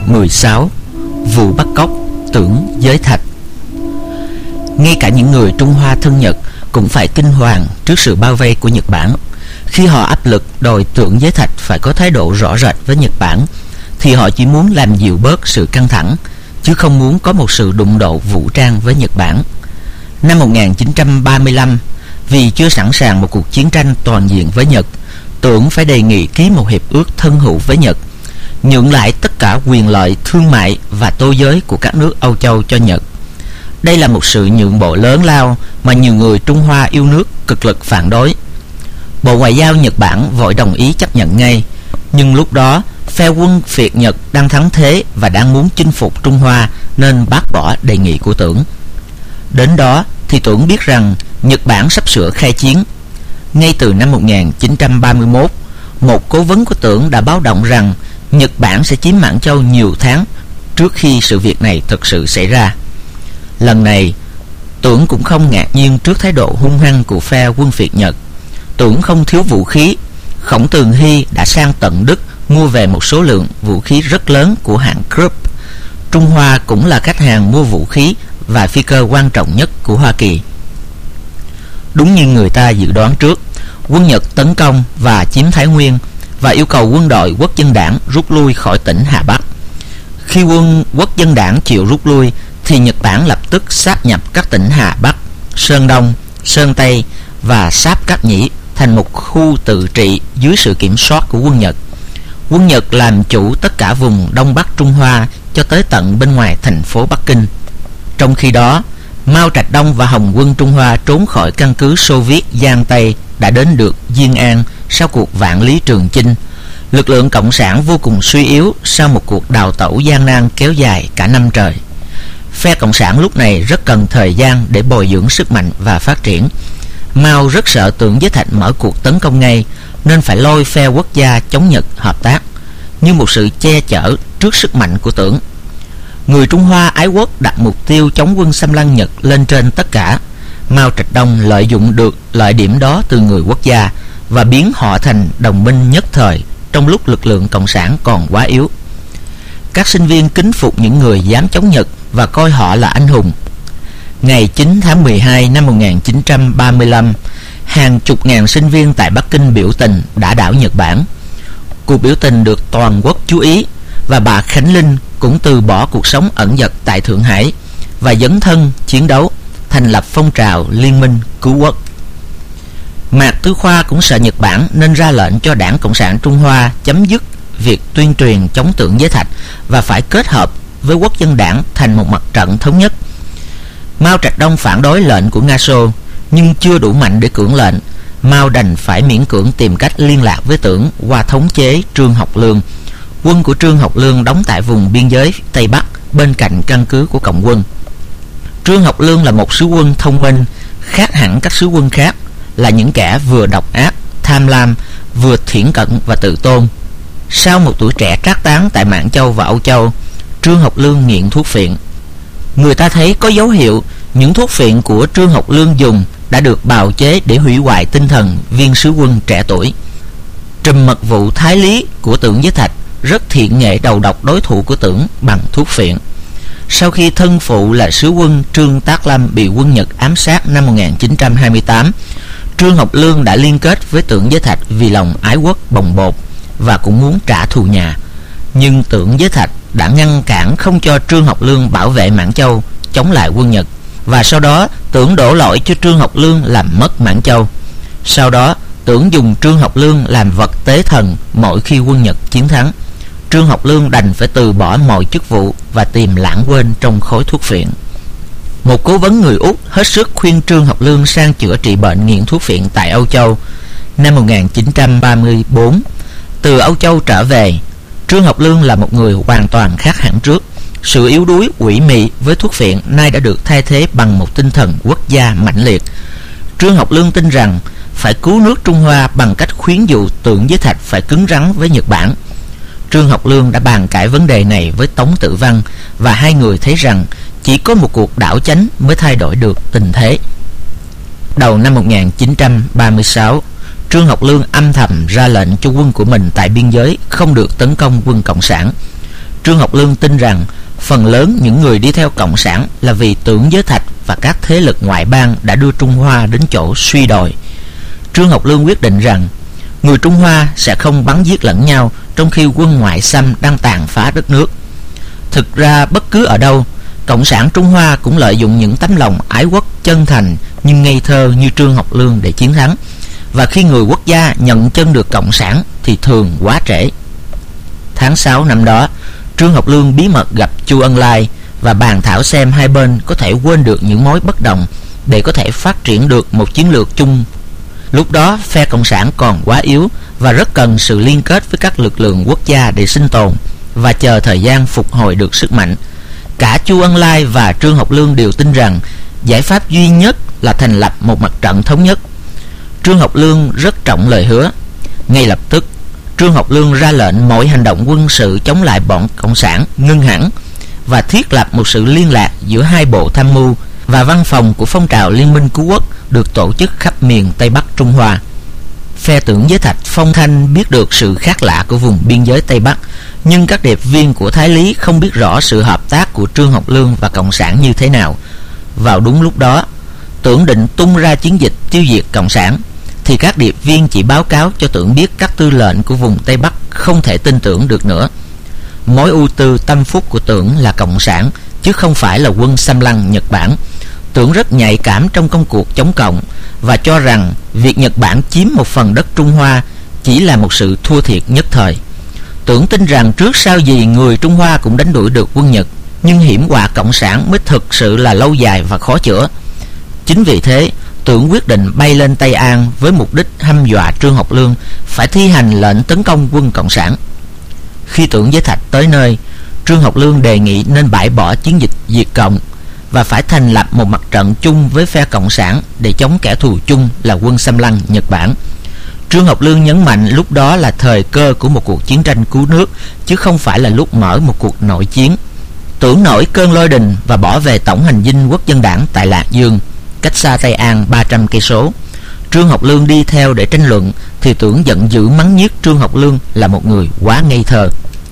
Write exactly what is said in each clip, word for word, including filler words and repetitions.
mười sáu. Vụ bắt cóc Tưởng Giới Thạch. Ngay cả những người Trung Hoa thân Nhật cũng phải kinh hoàng trước sự bao vây của Nhật Bản. Khi họ áp lực đòi Tưởng Giới Thạch phải có thái độ rõ rệt với Nhật Bản, thì họ chỉ muốn làm dịu bớt sự căng thẳng, chứ không muốn có một sự đụng độ vũ trang với Nhật Bản. Năm một nghìn chín trăm ba mươi lăm, vì chưa sẵn sàng một cuộc chiến tranh toàn diện với Nhật, Tưởng phải đề nghị ký một hiệp ước thân hữu với Nhật, nhượng lại tất cả quyền lợi thương mại và tô giới của các nước Âu Châu cho Nhật. Đây là một sự nhượng bộ lớn lao mà nhiều người Trung Hoa yêu nước cực lực phản đối. Bộ Ngoại giao Nhật Bản vội đồng ý chấp nhận ngay, nhưng lúc đó phe quân Việt Nhật đang thắng thế và đang muốn chinh phục Trung Hoa, nên bác bỏ đề nghị của Tưởng. Đến đó thì Tưởng biết rằng Nhật Bản sắp sửa khai chiến. Ngay từ năm một nghìn chín trăm ba mươi mốt, một cố vấn của Tưởng đã báo động rằng Nhật Bản sẽ chiếm Mãn Châu nhiều tháng trước khi sự việc này thực sự xảy ra. Lần này, Tưởng cũng không ngạc nhiên trước thái độ hung hăng của phe quân Việt Nhật. Tưởng không thiếu vũ khí. Khổng Tường Hy đã sang tận Đức mua về một số lượng vũ khí rất lớn của hãng Krupp. Trung Hoa cũng là khách hàng mua vũ khí và phi cơ quan trọng nhất của Hoa Kỳ. Đúng như người ta dự đoán trước, quân Nhật tấn công và chiếm Thái Nguyên và yêu cầu quân đội Quốc dân đảng rút lui khỏi tỉnh Hà Bắc. Khi quân Quốc dân đảng chịu rút lui, thì Nhật Bản lập tức sáp nhập các tỉnh Hà Bắc, Sơn Đông, Sơn Tây và Sáp Cát Nhĩ thành một khu tự trị dưới sự kiểm soát của quân Nhật. Quân Nhật làm chủ tất cả vùng Đông Bắc Trung Hoa cho tới tận bên ngoài thành phố Bắc Kinh. Trong khi đó, Mao Trạch Đông và Hồng quân Trung Hoa trốn khỏi căn cứ Xô Viết Giang Tây đã đến được Diên An sau cuộc vạn lý trường chinh. Lực lượng cộng sản vô cùng suy yếu sau một cuộc đào tẩu gian nan kéo dài cả năm trời. Phe cộng sản lúc này rất cần thời gian để bồi dưỡng sức mạnh và phát triển. Mao rất sợ Tưởng Giới Thạch mở cuộc tấn công ngay, nên phải lôi phe quốc gia chống Nhật hợp tác, như một sự che chở trước sức mạnh của Tưởng. Người Trung Hoa ái quốc đặt mục tiêu chống quân xâm lăng Nhật lên trên tất cả. Mao Trạch Đông lợi dụng được lợi điểm đó từ người quốc gia và biến họ thành đồng minh nhất thời trong lúc lực lượng cộng sản còn quá yếu. Các sinh viên kính phục những người dám chống Nhật và coi họ là anh hùng. Ngày chín tháng mười hai năm một nghìn chín trăm ba mươi lăm, hàng chục ngàn sinh viên tại Bắc Kinh biểu tình đả đảo Nhật Bản. Cuộc biểu tình được toàn quốc chú ý, và bà Khánh Linh cũng từ bỏ cuộc sống ẩn dật tại Thượng Hải và dấn thân chiến đấu, thành lập phong trào Liên minh cứu quốc. Mạc Tứ Khoa cũng sợ Nhật Bản nên ra lệnh cho Đảng Cộng sản Trung Hoa chấm dứt việc tuyên truyền chống Tưởng Giới Thạch và phải kết hợp với Quốc dân đảng thành một mặt trận thống nhất. Mao Trạch Đông phản đối lệnh của Nga Xô, nhưng chưa đủ mạnh để cưỡng lệnh. Mao đành phải miễn cưỡng tìm cách liên lạc với Tưởng qua thống chế Trương Học Lương. Quân của Trương Học Lương đóng tại vùng biên giới Tây Bắc bên cạnh căn cứ của Cộng quân. Trương Học Lương là một sứ quân thông minh, khác hẳn các sứ quân khác, là những kẻ vừa độc ác, tham lam, vừa thiển cận và tự tôn. Sau một tuổi trẻ trác tán tại Mãn Châu và Âu Châu, Trương Học Lương nghiện thuốc phiện. Người ta thấy có dấu hiệu những thuốc phiện của Trương Học Lương dùng đã được bào chế để hủy hoại tinh thần viên sứ quân trẻ tuổi. Trùm mật vụ Thái Lý của Tưởng Giới Thạch rất thiện nghệ đầu độc đối thủ của Tưởng bằng thuốc phiện. Sau khi thân phụ là sứ quân Trương Tác Lâm bị quân Nhật ám sát năm một nghìn chín trăm hai mươi tám, Trương Học Lương đã liên kết với Tưởng Giới Thạch vì lòng ái quốc bồng bột và cũng muốn trả thù nhà. Nhưng Tưởng Giới Thạch đã ngăn cản không cho Trương Học Lương bảo vệ Mãn Châu chống lại quân Nhật, và sau đó Tưởng đổ lỗi cho Trương Học Lương làm mất Mãn Châu. Sau đó Tưởng dùng Trương Học Lương làm vật tế thần mỗi khi quân Nhật chiến thắng. Trương Học Lương đành phải từ bỏ mọi chức vụ và tìm lãng quên trong khối thuốc phiện. Một cố vấn người Úc hết sức khuyên Trương Học Lương sang chữa trị bệnh nghiện thuốc phiện tại Âu Châu. Năm một nghìn chín trăm ba mươi tư, từ Âu Châu trở về, Trương Học Lương là một người hoàn toàn khác hẳn trước. Sự yếu đuối, ủy mị với thuốc phiện nay đã được thay thế bằng một tinh thần quốc gia mãnh liệt. Trương Học Lương tin rằng phải cứu nước Trung Hoa bằng cách khuyến dụ Tưởng Giới Thạch phải cứng rắn với Nhật Bản. Trương Học Lương đã bàn cãi vấn đề này với Tống Tự Văn, và hai người thấy rằng chỉ có một cuộc đảo chánh mới thay đổi được tình thế. Đầu năm một nghìn chín trăm ba mươi sáu, Trương Học Lương âm thầm ra lệnh cho quân của mình tại biên giới không được tấn công quân Cộng sản. Trương Học Lương tin rằng phần lớn những người đi theo Cộng sản là vì Tưởng Giới Thạch và các thế lực ngoại bang đã đưa Trung Hoa đến chỗ suy đồi. Trương Học Lương quyết định rằng người Trung Hoa sẽ không bắn giết lẫn nhau trong khi quân ngoại xâm đang tàn phá đất nước. Thực ra bất cứ ở đâu, Cộng sản Trung Hoa cũng lợi dụng những tấm lòng ái quốc chân thành nhưng ngây thơ như Trương Học Lương để chiến thắng. Và khi người quốc gia nhận chân được Cộng sản thì thường quá trễ. Tháng sáu năm đó, Trương Học Lương bí mật gặp Chu Ân Lai và bàn thảo xem hai bên có thể quên được những mối bất đồng để có thể phát triển được một chiến lược chung. Lúc đó phe Cộng sản còn quá yếu và rất cần sự liên kết với các lực lượng quốc gia để sinh tồn và chờ thời gian phục hồi được sức mạnh. Cả Chu Ân Lai và Trương Học Lương đều tin rằng giải pháp duy nhất là thành lập một mặt trận thống nhất. Trương Học Lương rất trọng lời hứa. Ngay lập tức, Trương Học Lương ra lệnh mọi hành động quân sự chống lại bọn Cộng sản ngưng hẳn và thiết lập một sự liên lạc giữa hai bộ tham mưu và văn phòng của phong trào Liên minh Cứu quốc được tổ chức khắp miền Tây Bắc Trung Hoa. Phe Tưởng Giới Thạch phong thanh biết được sự khác lạ của vùng biên giới Tây Bắc, nhưng các điệp viên của Thái Lý không biết rõ sự hợp tác của Trương Học Lương và Cộng sản như thế nào. Vào đúng lúc đó, Tưởng định tung ra chiến dịch tiêu diệt Cộng sản, thì các điệp viên chỉ báo cáo cho Tưởng biết các tư lệnh của vùng Tây Bắc không thể tin tưởng được nữa. Mối ưu tư tâm phúc của Tưởng là Cộng sản, chứ không phải là quân xâm lăng Nhật Bản. Tưởng rất nhạy cảm trong công cuộc chống Cộng và cho rằng việc Nhật Bản chiếm một phần đất Trung Hoa chỉ là một sự thua thiệt nhất thời. Tưởng tin rằng trước sau gì người Trung Hoa cũng đánh đuổi được quân Nhật, nhưng hiểm họa Cộng sản mới thực sự là lâu dài và khó chữa. Chính vì thế, Tưởng quyết định bay lên Tây An với mục đích hăm dọa Trương Học Lương phải thi hành lệnh tấn công quân Cộng sản. Khi Tưởng Giới Thạch tới nơi, Trương Học Lương đề nghị nên bãi bỏ chiến dịch diệt Cộng và phải thành lập một mặt trận chung với phe Cộng sản để chống kẻ thù chung là quân xâm lăng Nhật Bản. Trương Học Lương nhấn mạnh lúc đó là thời cơ của một cuộc chiến tranh cứu nước, chứ không phải là lúc mở một cuộc nội chiến. Tưởng nổi cơn lôi đình và bỏ về tổng hành dinh Quốc dân đảng tại Lạc Dương, cách xa Tây An ba trăm cây số. Trương Học Lương đi theo để tranh luận thì Tưởng giận dữ mắng nhiếc Trương Học Lương là một người quá ngây thơ.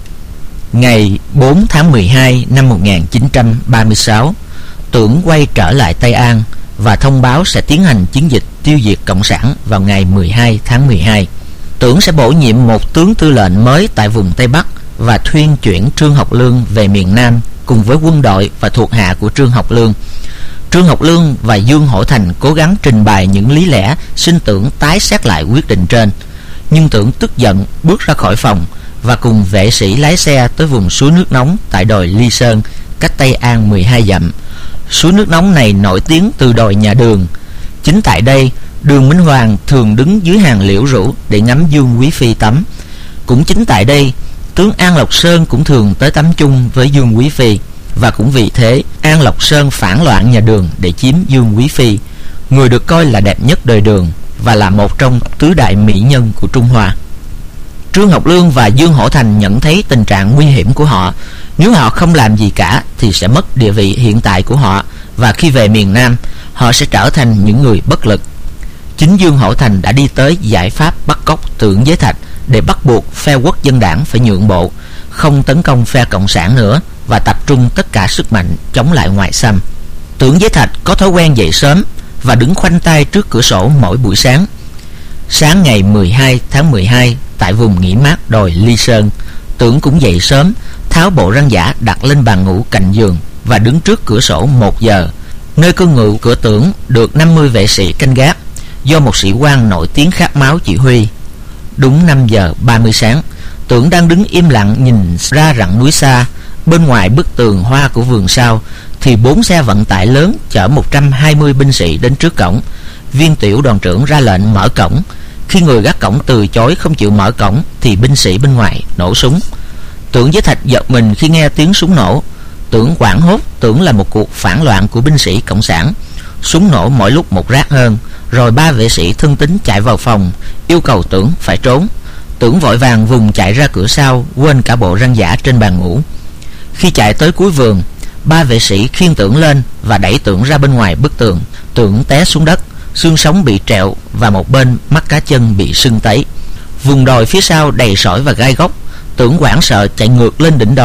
Ngày bốn tháng mười hai năm một nghìn chín trăm ba mươi sáu, Tưởng quay trở lại Tây An và thông báo sẽ tiến hành chiến dịch tiêu diệt Cộng sản vào ngày mười hai tháng mười hai. Tưởng sẽ bổ nhiệm một tướng tư lệnh mới tại vùng Tây Bắc và thuyên chuyển Trương Học Lương về miền Nam cùng với quân đội và thuộc hạ của Trương Học Lương. Trương Học Lương và Dương Hổ Thành cố gắng trình bày những lý lẽ xin Tưởng tái xét lại quyết định trên, nhưng Tưởng tức giận bước ra khỏi phòng và cùng vệ sĩ lái xe tới vùng suối nước nóng tại đồi Ly Sơn, cách Tây An mười hai dặm. Suối nước nóng này nổi tiếng từ đồi nhà Đường. Chính tại đây, Đường Minh Hoàng thường đứng dưới hàng liễu rủ để ngắm Dương Quý Phi tắm. Cũng chính tại đây, tướng An Lộc Sơn cũng thường tới tắm chung với Dương Quý Phi. Và cũng vì thế, An Lộc Sơn phản loạn nhà Đường để chiếm Dương Quý Phi, người được coi là đẹp nhất đời Đường và là một trong tứ đại mỹ nhân của Trung Hoa. Trương Học Lương và Dương Hổ Thành nhận thấy tình trạng nguy hiểm của họ. Nếu họ không làm gì cả thì sẽ mất địa vị hiện tại của họ, và khi về miền Nam, họ sẽ trở thành những người bất lực. Chính Dương Hổ Thành đã đi tới giải pháp bắt cóc Tưởng Giới Thạch để bắt buộc phe Quốc dân đảng phải nhượng bộ, không tấn công phe Cộng sản nữa và tập trung tất cả sức mạnh chống lại ngoại xâm. Tưởng Giới Thạch có thói quen dậy sớm và đứng khoanh tay trước cửa sổ mỗi buổi sáng. Sáng ngày mười hai tháng mười hai, tại vùng nghỉ mát đồi Ly Sơn, Tưởng cũng dậy sớm, tháo bộ răng giả đặt lên bàn ngủ cạnh giường và đứng trước cửa sổ một giờ. Nơi cư ngụ của Tưởng được năm mươi vệ sĩ canh gác, do một sĩ quan nổi tiếng khát máu chỉ huy. Đúng năm giờ ba mươi sáng, Tưởng đang đứng im lặng nhìn ra rặng núi xa. Bên ngoài bức tường hoa của vườn sau thì bốn xe vận tải lớn chở một trăm hai mươi binh sĩ đến trước cổng. Viên tiểu đoàn trưởng ra lệnh mở cổng. Khi người gác cổng từ chối không chịu mở cổng thì binh sĩ bên ngoài nổ súng. Tưởng Giới Thạch giật mình khi nghe tiếng súng nổ. Tưởng hoảng hốt tưởng là một cuộc phản loạn của binh sĩ Cộng sản. Súng nổ mỗi lúc một rát hơn, rồi ba vệ sĩ thân tín chạy vào phòng yêu cầu Tưởng phải trốn. Tưởng vội vàng vùng chạy ra cửa sau, quên cả bộ răng giả trên bàn ngủ. Khi chạy tới cuối vườn, ba vệ sĩ khiêng Tưởng lên và đẩy Tưởng ra bên ngoài bức tường. Tưởng té xuống đất, xương sống bị trẹo và một bên mắt cá chân bị sưng tấy. Vùng đồi phía sau đầy sỏi và gai góc. Tưởng hoảng sợ chạy ngược lên đỉnh đồi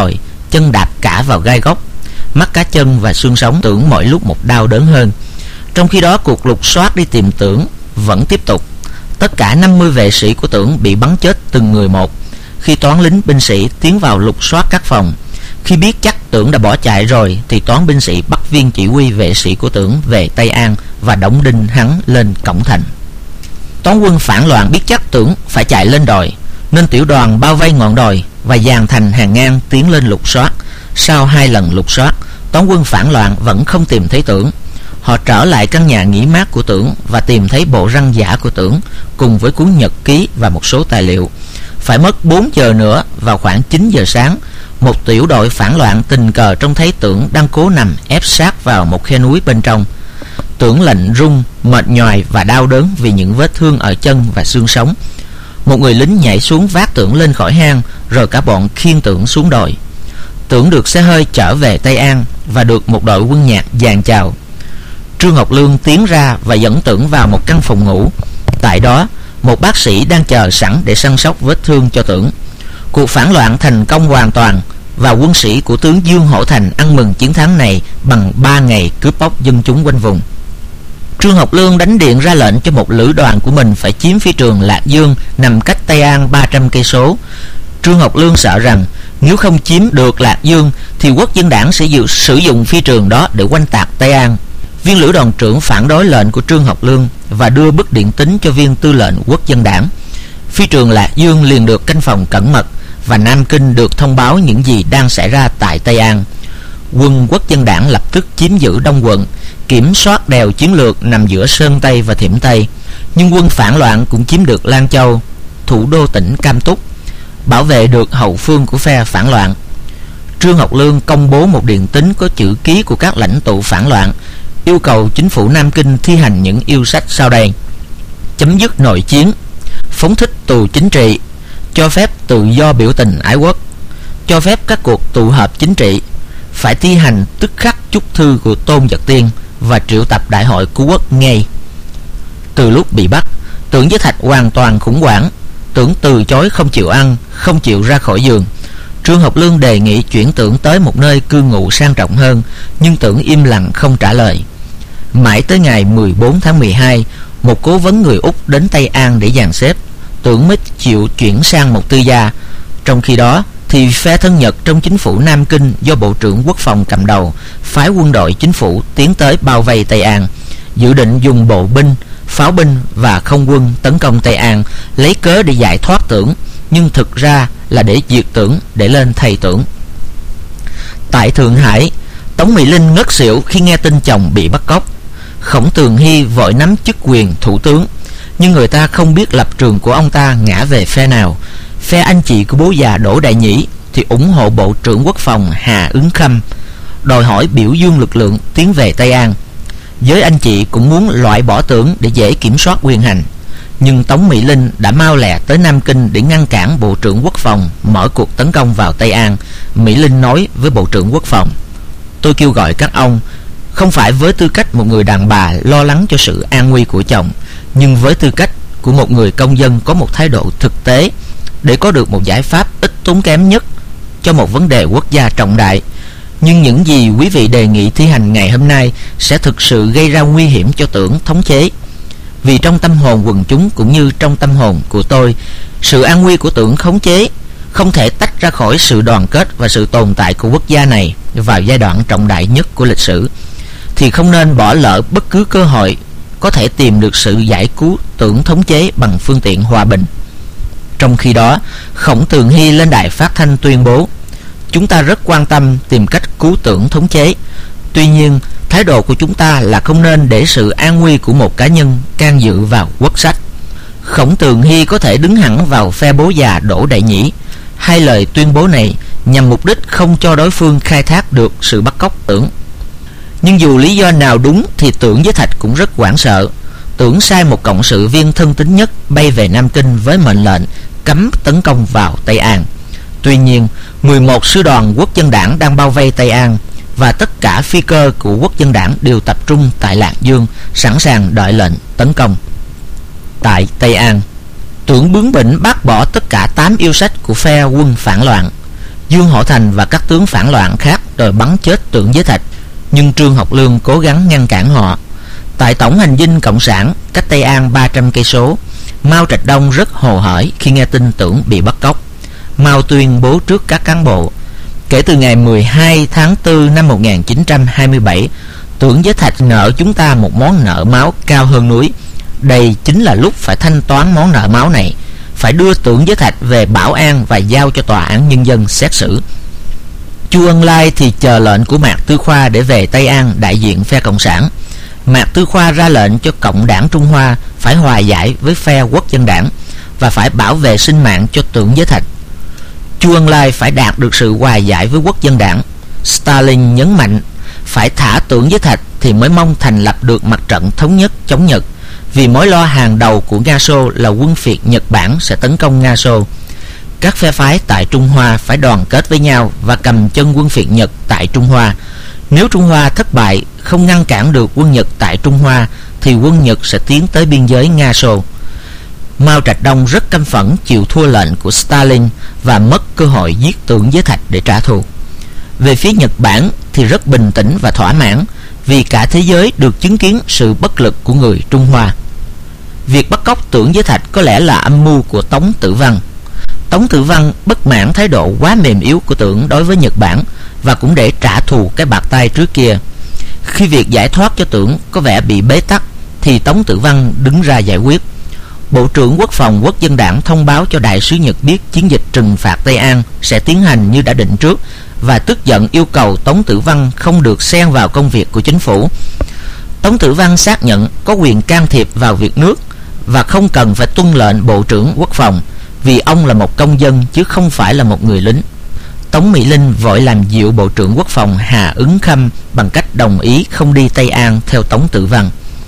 chân đạp cả vào gai góc, mắt cá chân và xương sống. Tưởng mỗi lúc một đau đớn hơn. Trong khi đó, cuộc lục soát đi tìm Tưởng vẫn tiếp tục. Tất cả năm mươi vệ sĩ của Tưởng bị bắn chết từng người một. Khi toán lính binh sĩ tiến vào lục soát các phòng, khi biết chắc Tưởng đã bỏ chạy rồi, thì toán binh sĩ bắt viên chỉ huy vệ sĩ của Tưởng về Tây An và đóng đinh hắn lên cổng thành. Toán quân phản loạn biết chắc Tưởng phải chạy lên đồi, nên tiểu đoàn bao vây ngọn đồi và dàn thành hàng ngang tiến lên lục soát. Sau hai lần lục soát, toán quân phản loạn vẫn không tìm thấy Tưởng. Họ trở lại căn nhà nghỉ mát của Tưởng và tìm thấy bộ răng giả của Tưởng cùng với cuốn nhật ký và một số tài liệu. Phải mất bốn giờ nữa, vào khoảng chín giờ sáng, một tiểu đội phản loạn tình cờ trông thấy Tưởng đang cố nằm ép sát vào một khe núi bên trong. Tưởng lạnh run, mệt nhoài và đau đớn vì những vết thương ở chân và xương sống. Một người lính nhảy xuống vác Tưởng lên khỏi hang, rồi cả bọn khiêng Tưởng xuống đồi. Tưởng được xe hơi chở về Tây An và được một đội quân nhạc dàn chào. Trương Học Lương tiến ra và dẫn Tưởng vào một căn phòng ngủ. Tại đó, một bác sĩ đang chờ sẵn để săn sóc vết thương cho Tưởng. Cuộc phản loạn thành công hoàn toàn, và quân sĩ của tướng Dương Hổ Thành ăn mừng chiến thắng này bằng ba ngày cướp bóc dân chúng quanh vùng. Trương Học Lương đánh điện ra lệnh cho một lữ đoàn của mình phải chiếm phi trường Lạc Dương nằm cách Tây An ba trăm cây số. Trương Học Lương sợ rằng nếu không chiếm được Lạc Dương thì Quốc dân đảng sẽ dự, sử dụng phi trường đó để oanh tạc Tây An. Viên lữ đoàn trưởng phản đối lệnh của Trương Học Lương và đưa bức điện tín cho viên tư lệnh Quốc dân đảng. Phi trường Lạc Dương liền được canh phòng cẩn mật, và Nam Kinh được thông báo những gì đang xảy ra tại Tây An. Quân Quốc dân đảng lập tức chiếm giữ Đông quận, kiểm soát đèo chiến lược nằm giữa Sơn Tây và Thiểm Tây. Nhưng quân phản loạn cũng chiếm được Lan Châu, thủ đô tỉnh Cam Túc, bảo vệ được hậu phương của phe phản loạn. Trương Học Lương công bố một điện tín có chữ ký của các lãnh tụ phản loạn, yêu cầu chính phủ Nam Kinh thi hành những yêu sách sau đây: chấm dứt nội chiến, phóng thích tù chính trị, cho phép tự do biểu tình ái quốc, cho phép các cuộc tụ họp chính trị, phải thi hành tức khắc chúc thư của Tôn Giật Tiên và triệu tập đại hội cứu quốc ngay. Từ lúc bị bắt, Tưởng với Thạch hoàn toàn khủng hoảng. Tưởng từ chối không chịu ăn, không chịu ra khỏi giường. Trương Học Lương đề nghị chuyển Tưởng tới một nơi cư ngụ sang trọng hơn, nhưng Tưởng im lặng không trả lời. Mãi tới ngày mười bốn tháng mười hai, một cố vấn người Úc đến Tây An để dàn xếp, Tưởng mới chịu chuyển sang một tư gia. Trong khi đó thì phe thân Nhật trong chính phủ Nam Kinh do Bộ trưởng Quốc phòng cầm đầu phái quân đội chính phủ tiến tới bao vây Tây An, dự định dùng bộ binh, pháo binh và không quân tấn công Tây An, lấy cớ để giải thoát Tưởng, nhưng thực ra là để diệt Tưởng, để lên thay Tưởng. Tại Thượng Hải, Tống Mỹ Linh ngất xỉu khi nghe tin chồng bị bắt cóc. Khổng Tường Hy vội nắm chức quyền thủ tướng, nhưng người ta không biết lập trường của ông ta ngã về phe nào. Phe anh chị của bố già Đỗ Đại Nhĩ thì ủng hộ Bộ trưởng Quốc phòng Hà Ứng Khâm, đòi hỏi biểu dương lực lượng tiến về Tây An. Giới anh chị cũng muốn loại bỏ Tưởng để dễ kiểm soát quyền hành, nhưng Tống Mỹ Linh đã mau lẹ tới Nam Kinh để ngăn cản Bộ trưởng Quốc phòng mở cuộc tấn công vào Tây An. Mỹ Linh nói với Bộ trưởng Quốc phòng: "Tôi kêu gọi các ông không phải với tư cách một người đàn bà lo lắng cho sự an nguy của chồng, nhưng với tư cách của một người công dân có một thái độ thực tế, để có được một giải pháp ít tốn kém nhất cho một vấn đề quốc gia trọng đại. Nhưng những gì quý vị đề nghị thi hành ngày hôm nay sẽ thực sự gây ra nguy hiểm cho Tưởng thống chế. Vì trong tâm hồn quần chúng cũng như trong tâm hồn của tôi, sự an nguy của Tưởng khống chế không thể tách ra khỏi sự đoàn kết và sự tồn tại của quốc gia này vào giai đoạn trọng đại nhất của lịch sử, thì không nên bỏ lỡ bất cứ cơ hội có thể tìm được sự giải cứu Tưởng thống chế bằng phương tiện hòa bình." Trong khi đó, Khổng Tường Hy lên đài phát thanh tuyên bố: "Chúng ta rất quan tâm tìm cách cứu Tưởng thống chế. Tuy nhiên, thái độ của chúng ta là không nên để sự an nguy của một cá nhân can dự vào quốc sách." Khổng Tường Hy có thể đứng hẳn vào phe bố già Đỗ Đại Nhĩ. Hai lời tuyên bố này nhằm mục đích không cho đối phương khai thác được sự bắt cóc Tưởng. Nhưng dù lý do nào đúng thì Tưởng với Thạch cũng rất hoảng sợ. Tưởng sai một cộng sự viên thân tín nhất bay về Nam Kinh với mệnh lệnh cấm tấn công vào Tây An. Tuy nhiên, mười một sư đoàn Quốc dân đảng đang bao vây Tây An, và tất cả phi cơ của Quốc dân đảng đều tập trung tại Lạc Dương, sẵn sàng đợi lệnh tấn công. Tại Tây An, Tưởng bướng bỉnh bác bỏ tất cả tám yêu sách của phe quân phản loạn. Dương Hổ Thành và các tướng phản loạn khác đòi bắn chết Tưởng Giới Thạch, nhưng Trương Học Lương cố gắng ngăn cản họ. Tại tổng hành dinh cộng sản cách Tây An ba trăm cây số, Mao Trạch Đông rất hồ hởi khi nghe tin Tưởng bị bắt cóc. Mao tuyên bố trước các cán bộ: kể từ ngày mười hai tháng tư năm một nghìn chín trăm hai mươi bảy, Tưởng Giới Thạch nợ chúng ta một món nợ máu cao hơn núi. Đây chính là lúc phải thanh toán món nợ máu này. Phải đưa Tưởng Giới Thạch về Bảo An và giao cho tòa án nhân dân xét xử. Chu Ân Lai thì chờ lệnh của Mạc Tư Khoa để về Tây An đại diện phe cộng sản. Mạc Tư Khoa ra lệnh cho Cộng đảng Trung Hoa phải hòa giải với phe Quốc dân đảng và phải bảo vệ sinh mạng cho Tưởng Giới Thạch. Chu Ân Lai phải đạt được sự hòa giải với Quốc dân đảng. Stalin nhấn mạnh phải thả Tưởng Giới Thạch thì mới mong thành lập được mặt trận thống nhất chống Nhật, vì mối lo hàng đầu của Nga Xô là quân phiệt Nhật Bản sẽ tấn công Nga Xô. Các phe phái tại Trung Hoa phải đoàn kết với nhau và cầm chân quân phiệt Nhật tại Trung Hoa. Nếu Trung Hoa thất bại, không ngăn cản được quân Nhật tại Trung Hoa, thì quân Nhật sẽ tiến tới biên giới Nga Xô. Mao Trạch Đông rất căm phẫn chịu thua lệnh của Stalin và mất cơ hội giết Tưởng Giới Thạch để trả thù. Về phía Nhật Bản thì rất bình tĩnh và thỏa mãn, vì cả thế giới được chứng kiến sự bất lực của người Trung Hoa. Việc bắt cóc Tưởng Giới Thạch có lẽ là âm mưu của Tống Tử Văn. Tống Tử Văn bất mãn thái độ quá mềm yếu của Tưởng đối với Nhật Bản, và cũng để trả thù cái bạc tay trước kia. Khi việc giải thoát cho Tưởng có vẻ bị bế tắc, thì Tống Tử Văn đứng ra giải quyết. Bộ trưởng Quốc phòng Quốc dân đảng thông báo cho đại sứ Nhật biết chiến dịch trừng phạt Tây An sẽ tiến hành như đã định trước, và tức giận yêu cầu Tống Tử Văn không được xen vào công việc của chính phủ. Tống Tử Văn xác nhận có quyền can thiệp vào việc nước và không cần phải tuân lệnh Bộ trưởng Quốc phòng, vì ông là một công dân chứ không phải là một người lính. Tống Mỹ Linh vội làm dịu Bộ trưởng Quốc phòng Hà Ứng Khâm bằng cách đồng ý không đi Tây An theo Tống Tử Văn.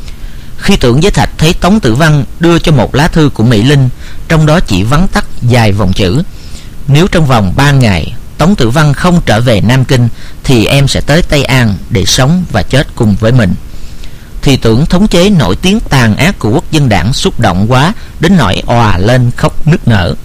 Khi Tưởng Giới Thạch thấy Tống Tử Văn đưa cho một lá thư của Mỹ Linh, trong đó chỉ vắn tắt vài vòng chữ: nếu trong vòng ba ngày Tống Tử Văn không trở về Nam Kinh thì em sẽ tới Tây An để sống và chết cùng với mình, thì Tưởng thống chế nổi tiếng tàn ác của Quốc dân đảng xúc động quá đến nỗi òa lên khóc nức nở.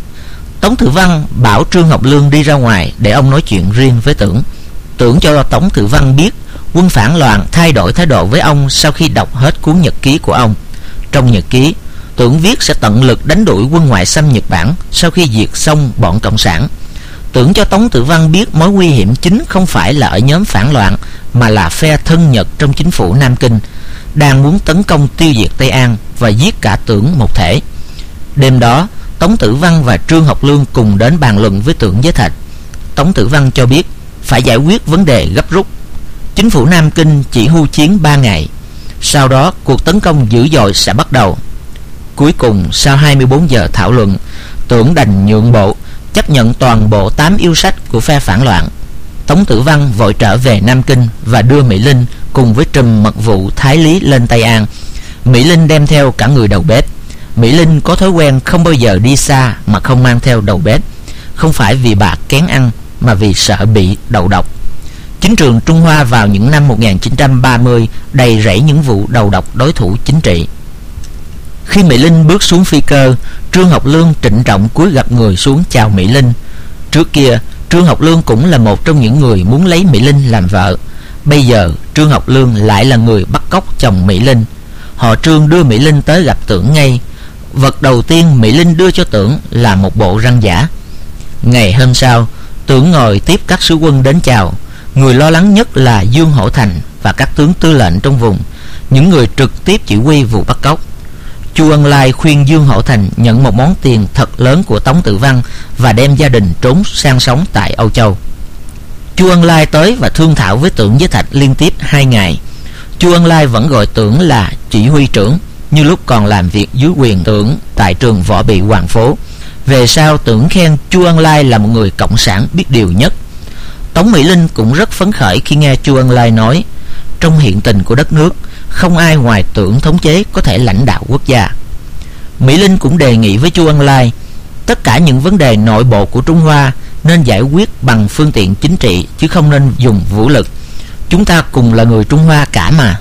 Tống Tử Văn bảo Trương Học Lương đi ra ngoài để ông nói chuyện riêng với Tưởng. Tưởng cho Tống Tử Văn biết quân phản loạn thay đổi thái độ với ông sau khi đọc hết cuốn nhật ký của ông. Trong nhật ký, Tưởng viết sẽ tận lực đánh đuổi quân ngoại xâm Nhật Bản sau khi diệt xong bọn cộng sản. Tưởng cho Tống Tử Văn biết mối nguy hiểm chính không phải là ở nhóm phản loạn, mà là phe thân Nhật trong chính phủ Nam Kinh đang muốn tấn công tiêu diệt Tây An và giết cả Tưởng một thể. Đêm đó, Tống Tử Văn và Trương Học Lương cùng đến bàn luận với Tưởng Giới Thạch. Tống Tử Văn cho biết phải giải quyết vấn đề gấp rút. Chính phủ Nam Kinh chỉ hưu chiến ba ngày, sau đó cuộc tấn công dữ dội sẽ bắt đầu. Cuối cùng, sau hai mươi bốn giờ thảo luận, Tưởng đành nhượng bộ, chấp nhận toàn bộ tám yêu sách của phe phản loạn. Tống Tử Văn vội trở về Nam Kinh và đưa Mỹ Linh cùng với trùm mật vụ Thái Lý lên Tây An. Mỹ Linh đem theo cả người đầu bếp. Mỹ Linh có thói quen không bao giờ đi xa mà không mang theo đầu bếp, không phải vì bà kén ăn mà vì sợ bị đầu độc. Chính trường Trung Hoa vào những năm một nghìn chín trăm ba mươi đầy rẫy những vụ đầu độc đối thủ chính trị. Khi Mỹ Linh bước xuống phi cơ, Trương Học Lương trịnh trọng cúi gập người xuống chào Mỹ Linh. Trước kia, Trương Học Lương cũng là một trong những người muốn lấy Mỹ Linh làm vợ. Bây giờ, Trương Học Lương lại là người bắt cóc chồng Mỹ Linh. Họ Trương đưa Mỹ Linh tới gặp Tưởng ngay. Vật đầu tiên Mỹ Linh đưa cho Tưởng là một bộ răng giả. Ngày hôm sau, Tưởng ngồi tiếp các sứ quân đến chào. Người lo lắng nhất là Dương Hổ Thành và các tướng tư lệnh trong vùng, những người trực tiếp chỉ huy vụ bắt cóc. Chu Ân Lai khuyên Dương Hổ Thành nhận một món tiền thật lớn của Tống Tử Văn và đem gia đình trốn sang sống tại Âu Châu. Chu Ân Lai tới và thương thảo với Tưởng Giới Thạch liên tiếp hai ngày. Chu Ân Lai vẫn gọi Tưởng là chỉ huy trưởng, như lúc còn làm việc dưới quyền Tưởng tại trường Võ Bị Hoàng Phố. Về sau, Tưởng khen Chu Ân Lai là một người cộng sản biết điều nhất. Tống Mỹ Linh cũng rất phấn khởi khi nghe Chu Ân Lai nói, trong hiện tình của đất nước, không ai ngoài Tưởng thống chế có thể lãnh đạo quốc gia. Mỹ Linh cũng đề nghị với Chu Ân Lai, tất cả những vấn đề nội bộ của Trung Hoa nên giải quyết bằng phương tiện chính trị chứ không nên dùng vũ lực. Chúng ta cùng là người Trung Hoa cả mà.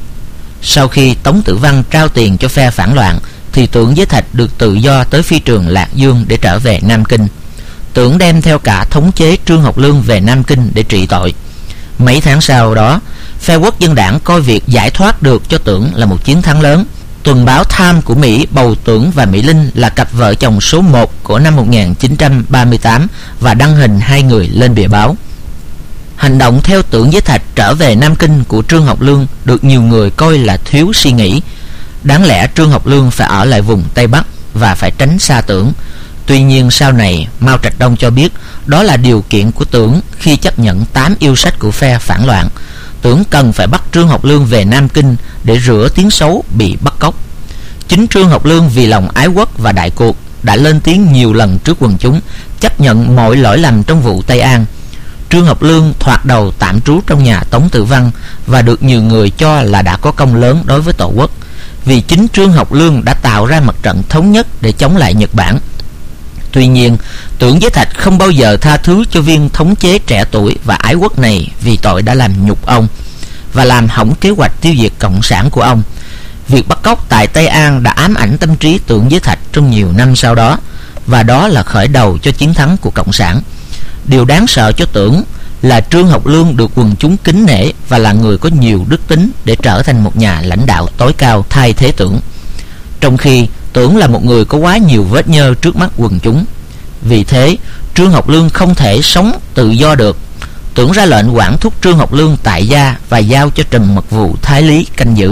Sau khi Tống Tử Văn trao tiền cho phe phản loạn, thì Tưởng Giới Thạch được tự do tới phi trường Lạc Dương để trở về Nam Kinh. Tưởng đem theo cả thống chế Trương Học Lương về Nam Kinh để trị tội. Mấy tháng sau đó, phe Quốc dân đảng coi việc giải thoát được cho Tưởng là một chiến thắng lớn. Tuần báo Time của Mỹ bầu Tưởng và Mỹ Linh là cặp vợ chồng số một của năm một nghìn chín trăm ba mươi tám và đăng hình hai người lên bìa báo. Hành động theo Tưởng với Thạch trở về Nam Kinh của Trương Học Lương được nhiều người coi là thiếu suy nghĩ. Đáng lẽ Trương Học Lương phải ở lại vùng Tây Bắc và phải tránh xa Tưởng. Tuy nhiên sau này Mao Trạch Đông cho biết đó là điều kiện của Tưởng khi chấp nhận tám yêu sách của phe phản loạn. Tưởng cần phải bắt Trương Học Lương về Nam Kinh để rửa tiếng xấu bị bắt cóc. Chính Trương Học Lương vì lòng ái quốc và đại cuộc đã lên tiếng nhiều lần trước quần chúng, chấp nhận mọi lỗi lầm trong vụ Tây An. Trương Học Lương thoạt đầu tạm trú trong nhà Tống Tự Văn và được nhiều người cho là đã có công lớn đối với Tổ quốc, vì chính Trương Học Lương đã tạo ra mặt trận thống nhất để chống lại Nhật Bản. Tuy nhiên, Tưởng với Thạch không bao giờ tha thứ cho viên thống chế trẻ tuổi và ái quốc này vì tội đã làm nhục ông và làm hỏng kế hoạch tiêu diệt cộng sản của ông. Việc bắt cóc tại Tây An đã ám ảnh tâm trí Tưởng với Thạch trong nhiều năm sau đó, và đó là khởi đầu cho chiến thắng của cộng sản. Điều đáng sợ cho Tưởng là Trương Học Lương được quần chúng kính nể và là người có nhiều đức tính để trở thành một nhà lãnh đạo tối cao thay thế Tưởng, trong khi Tưởng là một người có quá nhiều vết nhơ trước mắt quần chúng. Vì thế, Trương Học Lương không thể sống tự do được. Tưởng ra lệnh quản thúc Trương Học Lương tại gia và giao cho Trần Mật Vụ Thái Lý canh giữ.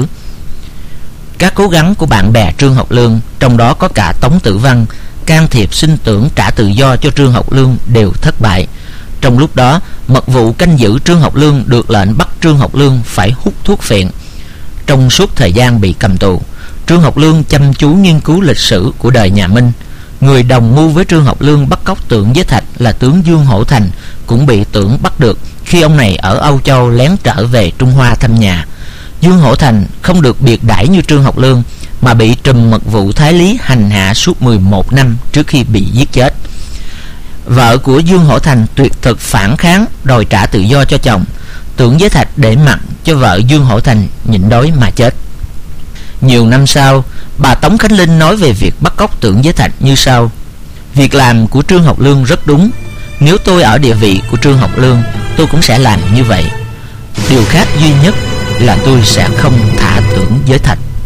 Các cố gắng của bạn bè Trương Học Lương, trong đó có cả Tống Tự Văn, can thiệp xin Tưởng trả tự do cho Trương Học Lương đều thất bại. Trong lúc đó, Mật Vụ canh giữ Trương Học Lương được lệnh bắt Trương Học Lương phải hút thuốc phiện. Trong suốt thời gian bị cầm tù, Trương Học Lương chăm chú nghiên cứu lịch sử của đời nhà Minh. Người đồng mưu với Trương Học Lương bắt cóc Tưởng với Thạch là tướng Dương Hổ Thành cũng bị Tưởng bắt được khi ông này ở Âu Châu lén trở về Trung Hoa thăm nhà. Dương Hổ Thành không được biệt đãi như Trương Học Lương mà bị Trùm Mật Vụ Thái Lý hành hạ suốt mười một năm trước khi bị giết chết. Vợ của Dương Hổ Thành tuyệt thực phản kháng đòi trả tự do cho chồng. Tưởng với Thạch để mặc cho vợ Dương Hổ Thành nhịn đói mà chết. Nhiều năm sau, bà Tống Khánh Linh nói về việc bắt cóc Tưởng với Thạch như sau: việc làm của Trương Học Lương rất đúng. Nếu tôi ở địa vị của Trương Học Lương, tôi cũng sẽ làm như vậy. Điều khác duy nhất là tôi sẽ không thả Tưởng với Thạch.